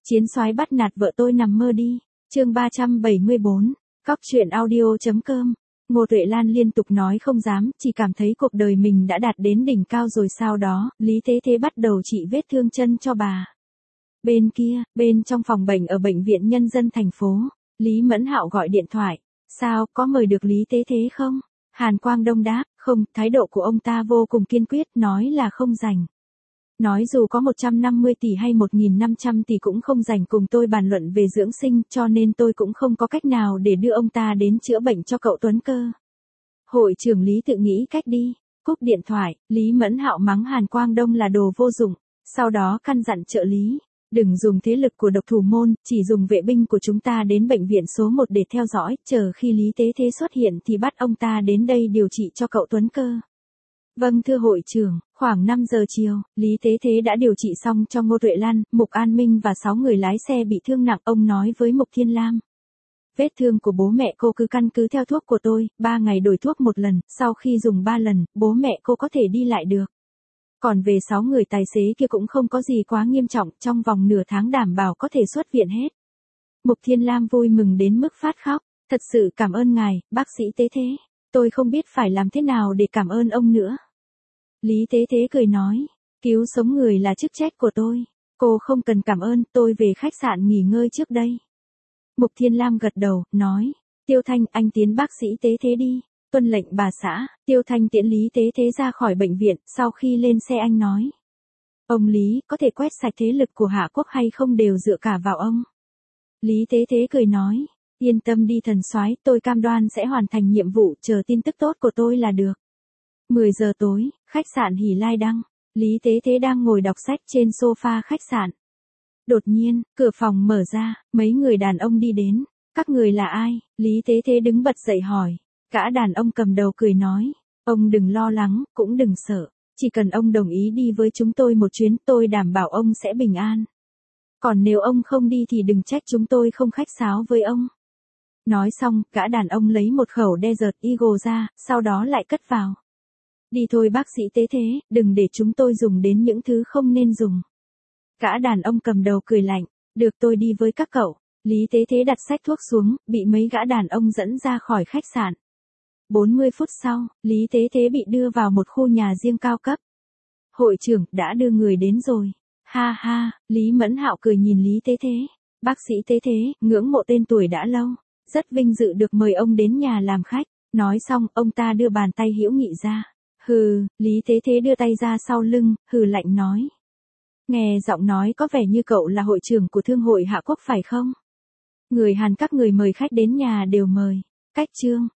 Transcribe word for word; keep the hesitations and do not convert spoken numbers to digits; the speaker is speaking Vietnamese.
Chiến soái bắt nạt vợ tôi nằm mơ đi. Chương ba trăm bảy mươi bốn. Cóc truyện audio.com. Ngô Tuệ Lan liên tục nói không dám, chỉ cảm thấy cuộc đời mình đã đạt đến đỉnh cao rồi. Sau đó, Lý Thế Thế bắt đầu trị vết thương chân cho bà. Bên kia, bên trong phòng bệnh ở bệnh viện nhân dân thành phố, Lý Mẫn Hạo gọi điện thoại. Sao, có mời được Lý Thế Thế không? Hàn Quang Đông đáp, không, thái độ của ông ta vô cùng kiên quyết, nói là không rảnh. Nói dù có một trăm năm mươi tỷ hay một nghìn năm trăm tỷ cũng không rảnh cùng tôi bàn luận về dưỡng sinh, cho nên tôi cũng không có cách nào để đưa ông ta đến chữa bệnh cho cậu Tuấn cơ. Hội trưởng Lý tự nghĩ cách đi. Cúp điện thoại, Lý Mẫn Hạo mắng Hàn Quang Đông là đồ vô dụng, sau đó căn dặn trợ lý, đừng dùng thế lực của độc thủ môn, chỉ dùng vệ binh của chúng ta đến bệnh viện số một để theo dõi, chờ khi Lý Tế Thế xuất hiện thì bắt ông ta đến đây điều trị cho cậu Tuấn cơ. Vâng thưa hội trưởng, khoảng năm giờ chiều, Lý Tế Thế đã điều trị xong cho Ngô Tuệ Lan, Mục An Minh và sáu người lái xe bị thương nặng. Ông nói với Mục Thiên Lam. Vết thương của bố mẹ cô cứ căn cứ theo thuốc của tôi, ba ngày đổi thuốc một lần, sau khi dùng ba lần, bố mẹ cô có thể đi lại được. Còn về sáu người tài xế kia cũng không có gì quá nghiêm trọng, trong vòng nửa tháng đảm bảo có thể xuất viện hết. Mục Thiên Lam vui mừng đến mức phát khóc, thật sự cảm ơn ngài, bác sĩ Tế Thế, tôi không biết phải làm thế nào để cảm ơn ông nữa. Lý Tế Thế cười nói, cứu sống người là chức trách của tôi, cô không cần cảm ơn, tôi về khách sạn nghỉ ngơi trước đây. Mục Thiên Lam gật đầu, nói, Tiêu Thanh anh tiến bác sĩ Tế Thế đi. Tuân lệnh bà xã. Tiêu Thanh tiễn Lý Tế Thế ra khỏi bệnh viện, sau khi lên xe anh nói. Ông Lý, có thể quét sạch thế lực của Hạ Quốc hay không đều dựa cả vào ông. Lý Tế Thế cười nói, yên tâm đi thần soái, tôi cam đoan sẽ hoàn thành nhiệm vụ, chờ tin tức tốt của tôi là được. mười giờ tối, khách sạn Hỷ Lai Đăng. Lý Tế Thế đang ngồi đọc sách trên sofa khách sạn. Đột nhiên, cửa phòng mở ra, mấy người đàn ông đi đến. Các người là ai? Lý Tế Thế đứng bật dậy hỏi. Gã đàn ông cầm đầu cười nói, ông đừng lo lắng, cũng đừng sợ, chỉ cần ông đồng ý đi với chúng tôi một chuyến, tôi đảm bảo ông sẽ bình an. Còn nếu ông không đi thì đừng trách chúng tôi không khách sáo với ông. Nói xong, gã đàn ông lấy một khẩu Desert Eagle ra, sau đó lại cất vào. Đi thôi bác sĩ Tế Thế, đừng để chúng tôi dùng đến những thứ không nên dùng. Gã đàn ông cầm đầu cười lạnh, được tôi đi với các cậu. Lý Tế Thế đặt sách thuốc xuống, bị mấy gã đàn ông dẫn ra khỏi khách sạn. bốn mươi phút sau, Lý Tế Thế bị đưa vào một khu nhà riêng cao cấp. Hội trưởng, đã đưa người đến rồi. Ha ha, Lý Mẫn Hạo cười nhìn Lý Tế Thế. Bác sĩ Tế Thế, ngưỡng mộ tên tuổi đã lâu. Rất vinh dự được mời ông đến nhà làm khách. Nói xong, ông ta đưa bàn tay hữu nghị ra. Hừ, Lý Tế Thế đưa tay ra sau lưng, hừ lạnh nói. Nghe giọng nói có vẻ như cậu là hội trưởng của Thương hội Hạ Quốc phải không? Người Hàn các người mời khách đến nhà đều mời. Cách chương.